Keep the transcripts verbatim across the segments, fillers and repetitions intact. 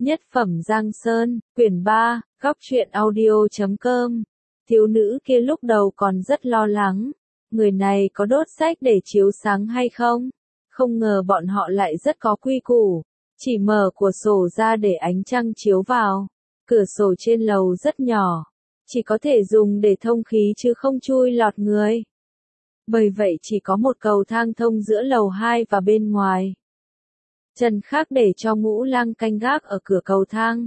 Nhất phẩm Giang Sơn, quyển ba, góc truyện audio chấm com. Thiếu nữ kia lúc đầu còn rất lo lắng, người này có đốt sách để chiếu sáng hay không? Không ngờ bọn họ lại rất có quy củ, chỉ mở cửa sổ ra để ánh trăng chiếu vào. Cửa sổ trên lầu rất nhỏ, chỉ có thể dùng để thông khí chứ không chui lọt người. Bởi vậy chỉ có một cầu thang thông giữa lầu hai và bên ngoài. Trần Khắc để cho Ngũ Lang canh gác ở cửa cầu thang.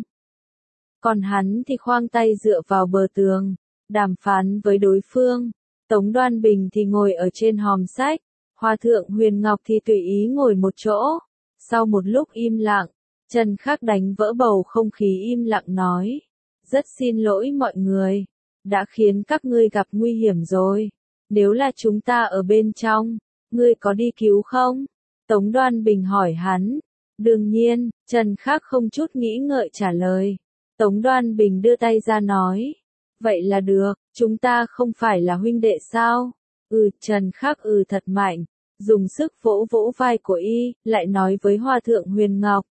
Còn hắn thì khoang tay dựa vào bờ tường, đàm phán với đối phương. Tống Đoan Bình thì ngồi ở trên hòm sách, Hòa thượng Huyền Ngọc thì tùy ý ngồi một chỗ. Sau một lúc im lặng, Trần Khắc đánh vỡ bầu không khí im lặng nói. Rất xin lỗi mọi người, đã khiến các ngươi gặp nguy hiểm rồi. Nếu là chúng ta ở bên trong, ngươi có đi cứu không? Tống Đoan Bình hỏi hắn. Đương nhiên, Trần Khắc không chút nghĩ ngợi trả lời. Tống Đoan Bình đưa tay ra nói. Vậy là được, chúng ta không phải là huynh đệ sao? Ừ, Trần Khắc ừ thật mạnh, dùng sức vỗ vỗ vai của y, lại nói với Hòa thượng Huyền Ngọc.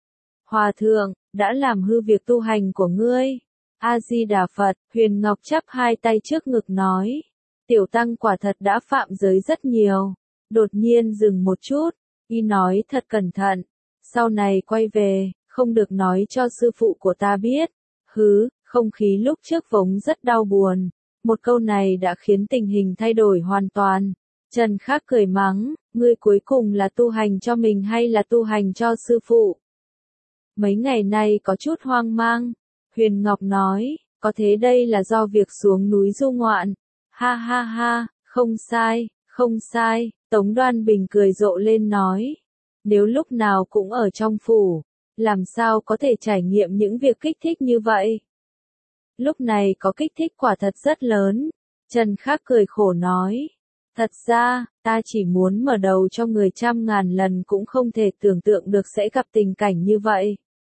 Hòa thượng, đã làm hư việc tu hành của ngươi. A-di-đà Phật, Huyền Ngọc chắp hai tay trước ngực nói. Tiểu tăng quả thật đã phạm giới rất nhiều. Đột nhiên dừng một chút, y nói thật cẩn thận. Sau này quay về, không được nói cho sư phụ của ta biết. Hứ, không khí lúc trước vốn rất đau buồn. Một câu này đã khiến tình hình thay đổi hoàn toàn. Trần Khắc cười mắng, ngươi cuối cùng là tu hành cho mình hay là tu hành cho sư phụ? Mấy ngày nay có chút hoang mang. Huyền Ngọc nói, có thế đây là do việc xuống núi du ngoạn. Ha ha ha, không sai, không sai. Tống Đoan Bình cười rộ lên nói. Nếu lúc nào cũng ở trong phủ, làm sao có thể trải nghiệm những việc kích thích như vậy? Lúc này có kích thích quả thật rất lớn. Trần Khắc cười khổ nói. Thật ra, ta chỉ muốn mở đầu cho người trăm ngàn lần cũng không thể tưởng tượng được sẽ gặp tình cảnh như vậy.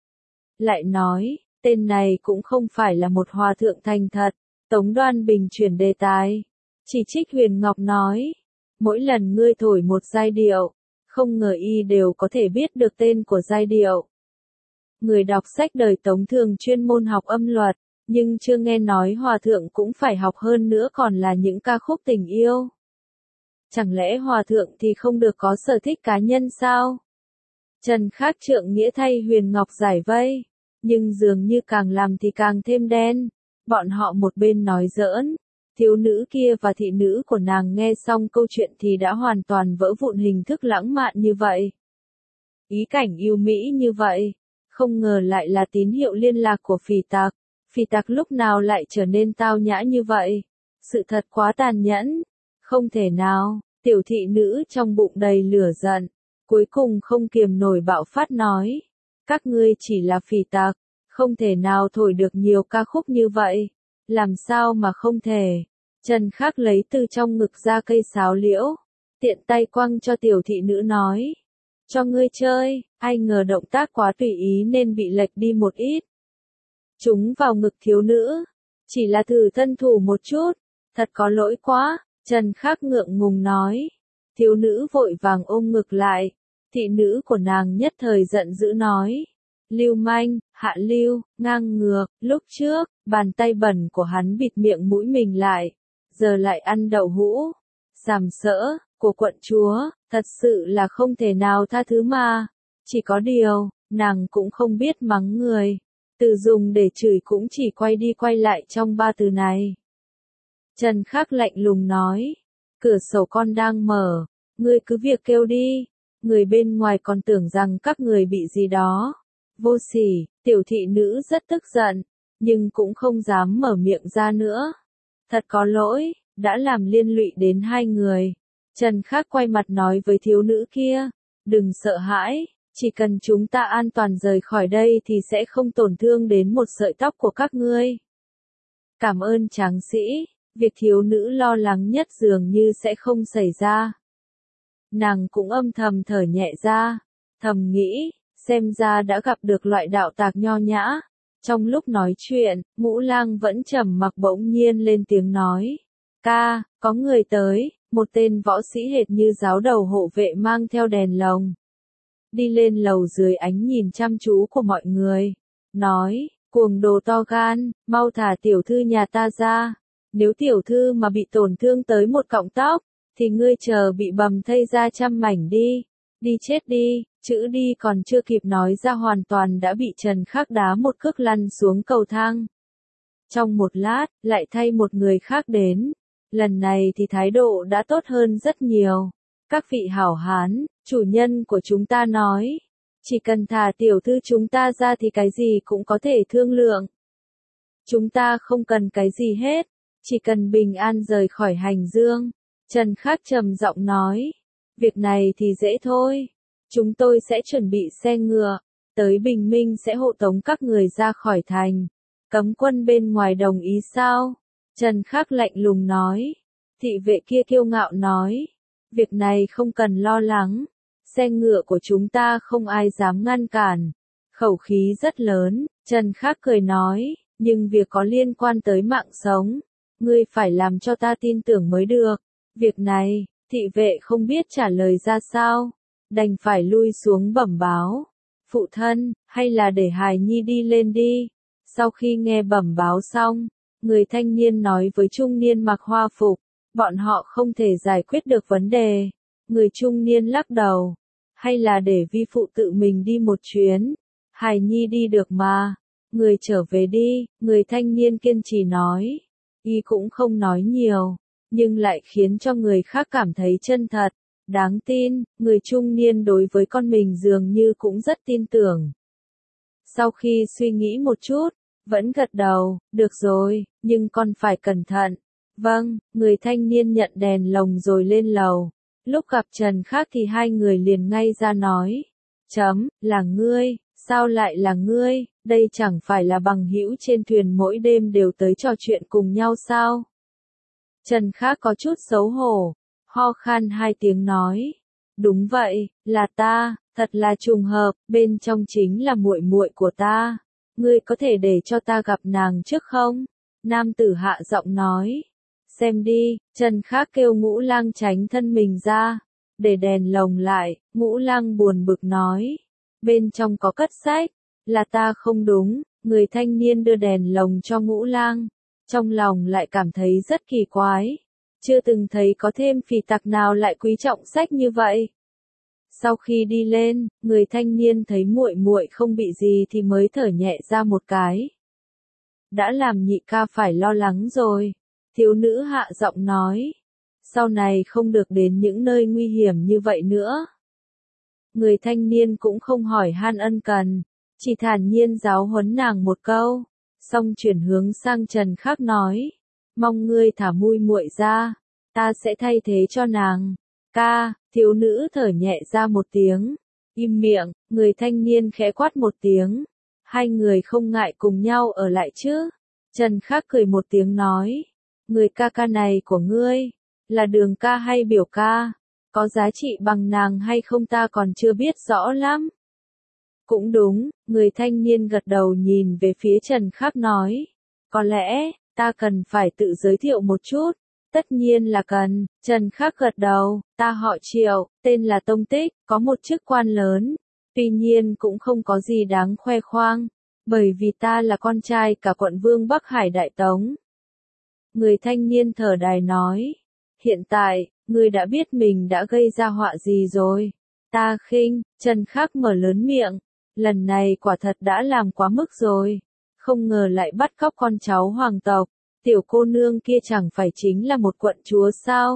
Lại nói, tên này cũng không phải là một hòa thượng thành thật. Tống Đoan Bình chuyển đề tài. Chỉ trích Huyền Ngọc nói. Mỗi lần ngươi thổi một giai điệu, không ngờ y đều có thể biết được tên của giai điệu. Người đọc sách đời Tống thường chuyên môn học âm luật, nhưng chưa nghe nói hòa thượng cũng phải học hơn nữa còn là những ca khúc tình yêu. Chẳng lẽ hòa thượng thì không được có sở thích cá nhân sao? Trần Khắc trượng nghĩa thay Huyền Ngọc giải vây, nhưng dường như càng làm thì càng thêm đen. Bọn họ một bên nói giỡn. Thiếu nữ kia và thị nữ của nàng nghe xong câu chuyện thì đã hoàn toàn vỡ vụn hình thức lãng mạn như vậy. Ý cảnh yêu mỹ như vậy, không ngờ lại là tín hiệu liên lạc của phỉ tặc. Phỉ tặc lúc nào lại trở nên tao nhã như vậy? Sự thật quá tàn nhẫn. Không thể nào, tiểu thị nữ trong bụng đầy lửa giận, cuối cùng không kiềm nổi bạo phát nói. Các ngươi chỉ là phỉ tặc, không thể nào thổi được nhiều ca khúc như vậy. Làm sao mà không thể? Trần Khắc lấy từ trong ngực ra cây sáo liễu, tiện tay quăng cho tiểu thị nữ nói. Cho ngươi chơi, ai ngờ động tác quá tùy ý nên bị lệch đi một ít. Chúng vào ngực thiếu nữ, chỉ là thử thân thủ một chút, thật có lỗi quá, Trần Khắc ngượng ngùng nói. Thiếu nữ vội vàng ôm ngực lại, thị nữ của nàng nhất thời giận dữ nói. Lưu manh, hạ lưu, ngang ngược, lúc trước, bàn tay bẩn của hắn bịt miệng mũi mình lại, giờ lại ăn đậu hũ. Sàm sỡ, của quận chúa, thật sự là không thể nào tha thứ mà. Chỉ có điều, nàng cũng không biết mắng người. Từ dùng để chửi cũng chỉ quay đi quay lại trong ba từ này. Trần Khắc lạnh lùng nói, cửa sổ con đang mở, ngươi cứ việc kêu đi, người bên ngoài còn tưởng rằng các người bị gì đó. Vô sỉ, tiểu thị nữ rất tức giận, nhưng cũng không dám mở miệng ra nữa. Thật có lỗi, đã làm liên lụy đến hai người. Trần Khắc quay mặt nói với thiếu nữ kia, đừng sợ hãi, chỉ cần chúng ta an toàn rời khỏi đây thì sẽ không tổn thương đến một sợi tóc của các ngươi. Cảm ơn tráng sĩ, việc thiếu nữ lo lắng nhất dường như sẽ không xảy ra. Nàng cũng âm thầm thở nhẹ ra, thầm nghĩ. Xem ra đã gặp được loại đạo tạc nho nhã. Trong lúc nói chuyện, Ngũ Lang vẫn trầm mặc bỗng nhiên lên tiếng nói. Ca, có người tới, một tên võ sĩ hệt như giáo đầu hộ vệ mang theo đèn lồng. đi lên lầu dưới ánh nhìn chăm chú của mọi người, nói, cuồng đồ to gan, mau thả tiểu thư nhà ta ra, nếu tiểu thư mà bị tổn thương tới một cọng tóc, thì ngươi chờ bị bầm thây ra trăm mảnh đi, đi chết đi, chữ đi còn chưa kịp nói ra hoàn toàn đã bị Trần Khắc đá một cước lăn xuống cầu thang. Trong một lát, lại thay một người khác đến, lần này thì thái độ đã tốt hơn rất nhiều. Các vị hảo hán, chủ nhân của chúng ta nói, chỉ cần thả tiểu thư chúng ta ra thì cái gì cũng có thể thương lượng. Chúng ta không cần cái gì hết, chỉ cần bình an rời khỏi hành dương. Trần Khắc trầm giọng nói, việc này thì dễ thôi, chúng tôi sẽ chuẩn bị xe ngựa, tới bình minh sẽ hộ tống các người ra khỏi thành. Cấm quân bên ngoài đồng ý sao? Trần Khắc lạnh lùng nói. Thị vệ kia kiêu ngạo nói, việc này không cần lo lắng, xe ngựa của chúng ta không ai dám ngăn cản. Khẩu khí rất lớn, Trần Khắc cười nói, nhưng việc có liên quan tới mạng sống, ngươi phải làm cho ta tin tưởng mới được. Việc này, thị vệ không biết trả lời ra sao, đành phải lui xuống bẩm báo. Phụ thân, hay là để hài nhi đi lên đi. Sau khi nghe bẩm báo xong, người thanh niên nói với trung niên mặc hoa phục, bọn họ không thể giải quyết được vấn đề. Người trung niên lắc đầu, hay là để vi phụ tự mình đi một chuyến. Hài nhi đi được mà, người trở về đi, người thanh niên kiên trì nói. Y cũng không nói nhiều, nhưng lại khiến cho người khác cảm thấy chân thật, đáng tin. Người trung niên đối với con mình dường như cũng rất tin tưởng. Sau khi suy nghĩ một chút, vẫn gật đầu, được rồi, nhưng con phải cẩn thận. Vâng, người thanh niên nhận đèn lồng rồi lên lầu. Lúc gặp Trần Khắc thì hai người liền ngay ra nói, chấm, là ngươi, sao lại là ngươi, đây chẳng phải là bằng hữu trên thuyền mỗi đêm đều tới trò chuyện cùng nhau sao? Trần Khắc có chút xấu hổ, ho khan hai tiếng nói, đúng vậy, là ta, thật là trùng hợp, bên trong chính là muội muội của ta. Ngươi có thể để cho ta gặp nàng trước không? Nam tử hạ giọng nói. Xem đi, Trần Khắc kêu Ngũ Lang tránh thân mình ra, để đèn lồng lại. Ngũ Lang buồn bực nói, bên trong có cất sách, là ta không đúng. Người thanh niên đưa đèn lồng cho Ngũ Lang, trong lòng lại cảm thấy rất kỳ quái, chưa từng thấy có thêm phỉ tặc nào lại quý trọng sách như vậy. Sau khi đi lên, người thanh niên thấy muội muội không bị gì thì mới thở nhẹ ra một cái. Đã làm nhị ca phải lo lắng rồi. Thiếu nữ hạ giọng nói. Sau này không được đến những nơi nguy hiểm như vậy nữa. Người thanh niên cũng không hỏi han ân cần, chỉ thản nhiên giáo huấn nàng một câu. Xong chuyển hướng sang Trần Khắc nói. Mong ngươi thả muội muội ra, ta sẽ thay thế cho nàng. Ca, thiếu nữ thở nhẹ ra một tiếng. Im miệng, người thanh niên khẽ quát một tiếng. Hai người không ngại cùng nhau ở lại chứ. Trần Khắc cười một tiếng nói. Người ca ca này của ngươi, là Đường ca hay biểu ca? Có giá trị bằng nàng hay không ta còn chưa biết rõ lắm. Cũng đúng, người thanh niên gật đầu nhìn về phía Trần Khắc nói. Có lẽ, ta cần phải tự giới thiệu một chút. Tất nhiên là cần. Trần Khắc gật đầu, ta họ Triệu, tên là Tông Tích, có một chức quan lớn. Tuy nhiên cũng không có gì đáng khoe khoang, bởi vì ta là con trai cả quận vương Bắc Hải Đại Tống. Người thanh niên thở dài nói, hiện tại, ngươi đã biết mình đã gây ra họa gì rồi. Ta khinh. Trần Khắc mở lớn miệng, lần này quả thật đã làm quá mức rồi. Không ngờ lại bắt cóc con cháu hoàng tộc. Tiểu cô nương kia chẳng phải chính là một quận chúa sao?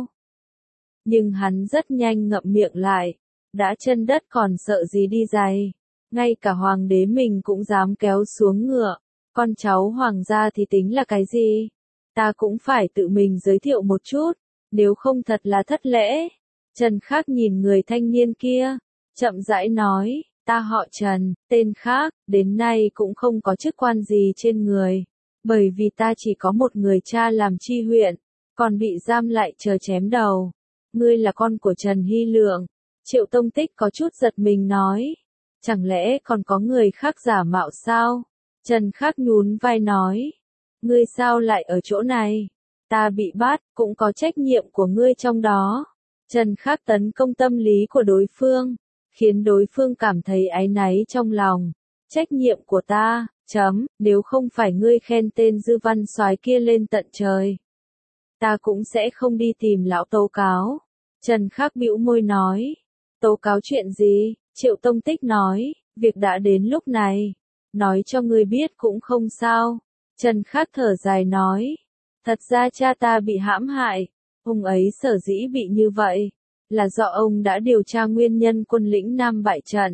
Nhưng hắn rất nhanh ngậm miệng lại, đã chân đất còn sợ gì đi giày. Ngay cả hoàng đế mình cũng dám kéo xuống ngựa, con cháu hoàng gia thì tính là cái gì? Ta cũng phải tự mình giới thiệu một chút, nếu không thật là thất lễ. Trần Khắc nhìn người thanh niên kia, chậm rãi nói, ta họ Trần, tên khác, đến nay cũng không có chức quan gì trên người. Bởi vì ta chỉ có một người cha làm tri huyện, còn bị giam lại chờ chém đầu. Ngươi là con của Trần Hy Lượng. Triệu Tông Tích có chút giật mình nói. Chẳng lẽ còn có người khác giả mạo sao? Trần Khắc nhún vai nói. Ngươi sao lại ở chỗ này? Ta bị bắt, cũng có trách nhiệm của ngươi trong đó. Trần Khắc tấn công tâm lý của đối phương, khiến đối phương cảm thấy áy náy trong lòng. Trách nhiệm của ta, chấm, nếu không phải ngươi khen tên Dư Văn Soái kia lên tận trời, ta cũng sẽ không đi tìm lão tố cáo. Trần Khắc bĩu môi nói, tố cáo chuyện gì? Triệu Tông Tích nói, việc đã đến lúc này, nói cho ngươi biết cũng không sao. Trần Khắc thở dài nói, thật ra cha ta bị hãm hại, ông ấy sở dĩ bị như vậy, là do ông đã điều tra nguyên nhân quân lĩnh Nam bại trận.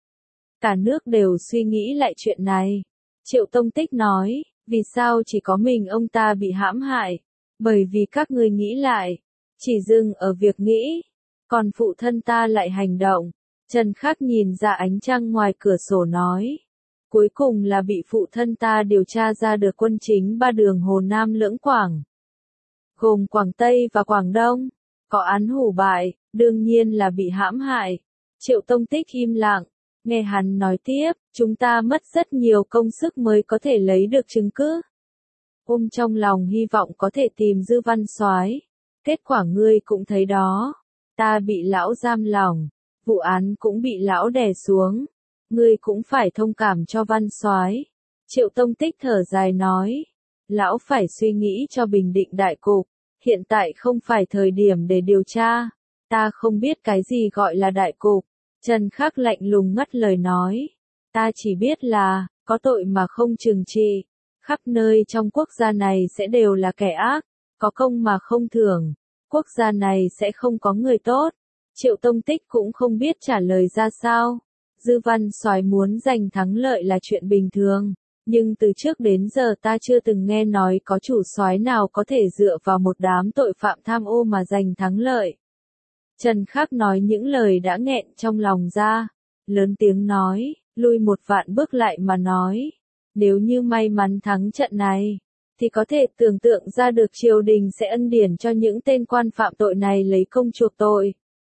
Cả nước đều suy nghĩ lại chuyện này. Triệu Tông Tích nói, vì sao chỉ có mình ông ta bị hãm hại? Bởi vì các ngươi nghĩ lại, chỉ dừng ở việc nghĩ, còn phụ thân ta lại hành động. Trần Khắc nhìn ra ánh trăng ngoài cửa sổ nói, cuối cùng là bị phụ thân ta điều tra ra được quân chính ba đường Hồ Nam lưỡng Quảng, gồm Quảng Tây và Quảng Đông, có án hủ bại, đương nhiên là bị hãm hại. Triệu Tông Tích im lặng, nghe hắn nói tiếp, chúng ta mất rất nhiều công sức mới có thể lấy được chứng cứ. Ôm trong lòng hy vọng có thể tìm Dư Văn Soái, kết quả ngươi cũng thấy đó, ta bị lão giam lỏng, vụ án cũng bị lão đè xuống, ngươi cũng phải thông cảm cho Văn Soái. Triệu Tông Tích thở dài nói, lão phải suy nghĩ cho bình định đại cục, hiện tại không phải thời điểm để điều tra, ta không biết cái gì gọi là đại cục. Trần Khắc lạnh lùng ngắt lời nói, ta chỉ biết là, có tội mà không trừng trị, khắp nơi trong quốc gia này sẽ đều là kẻ ác, có công mà không thưởng, quốc gia này sẽ không có người tốt. Triệu Tông Tích cũng không biết trả lời ra sao. Dư Văn Soái muốn giành thắng lợi là chuyện bình thường, nhưng từ trước đến giờ ta chưa từng nghe nói có chủ soái nào có thể dựa vào một đám tội phạm tham ô mà giành thắng lợi. Trần Khắc nói những lời đã nghẹn trong lòng ra, lớn tiếng nói, lui một vạn bước lại mà nói, nếu như may mắn thắng trận này, thì có thể tưởng tượng ra được triều đình sẽ ân điển cho những tên quan phạm tội này lấy công chuộc tội.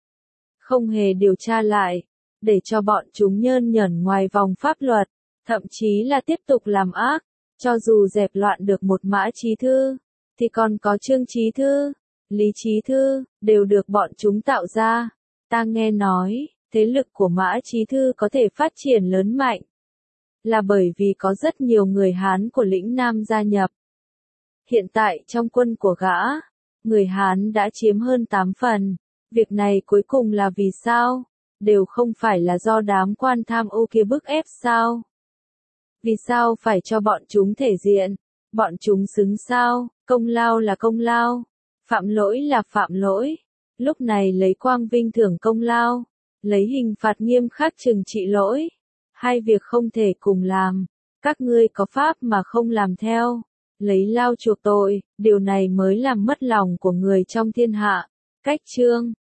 Không hề điều tra lại, để cho bọn chúng nhơn nhởn ngoài vòng pháp luật, thậm chí là tiếp tục làm ác, cho dù dẹp loạn được một Mã Chí Thư, thì còn có Trương Chí Thư, Lý Chí Thư, đều được bọn chúng tạo ra. Ta nghe nói, thế lực của Mã Chí Thư có thể phát triển lớn mạnh, là bởi vì có rất nhiều người Hán của lĩnh Nam gia nhập. Hiện tại trong quân của gã, người Hán đã chiếm hơn tám phần. Việc này cuối cùng là vì sao? Đều không phải là do đám quan tham ô kia bức ép sao? Vì sao phải cho bọn chúng thể diện? Bọn chúng xứng sao? Công lao là công lao, phạm lỗi là phạm lỗi. Lúc này lấy quang vinh thưởng công lao, lấy hình phạt nghiêm khắc trừng trị lỗi. Hai việc không thể cùng làm. Các ngươi có pháp mà không làm theo, lấy lao chuộc tội, điều này mới làm mất lòng của người trong thiên hạ. Cách chương